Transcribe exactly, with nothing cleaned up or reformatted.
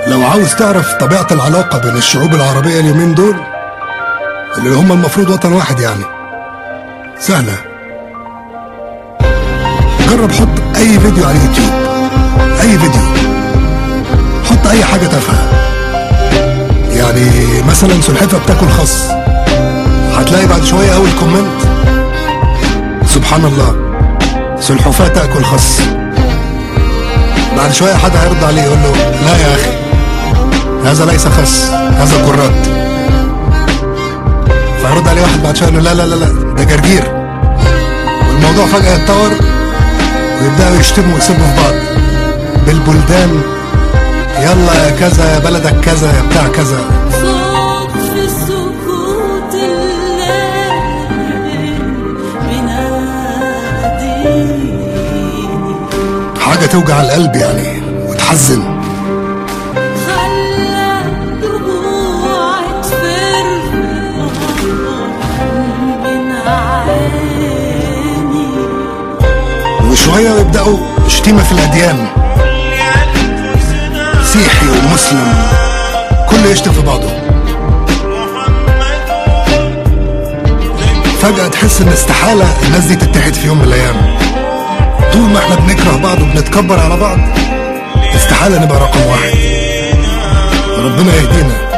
لو عاوز تعرف طبيعة العلاقة بين الشعوب العربية اليومين دول اللي هم المفروض وطن واحد يعني، سهلة. جرب حط اي فيديو على اليوتيوب، اي فيديو، حط اي حاجة تافهة، يعني مثلا سلحفة بتاكل خس، هتلاقي بعد شوية اول كومنت سبحان الله سلحفاة تاكل خس. بعد شوية حد هيرد عليه يقول له لا يا اخي هذا ليس خس، هذا كرات. فيرد عليه واحد بعد شوية يقول له لا لا لا لا ده جرجير. والموضوع فجأة يتطور ويبدأوا يشتموا ويسبوا في بعض بالبلدان، يلا يا كذا يا بلدك كذا يا بتاع كذا. حاجة توجع القلب يعني وتحزن. وشوية يبدأوا شتيمة في الأديان، مسيحي ومسلم كله يشتم في بعضه. فجأة تحس ان استحالة الناس دي تتحد في يوم من الأيام. طول ما احنا بنكره بعض وبنتكبر على بعض استحالة نبقى رقم واحد. ربنا يهدينا.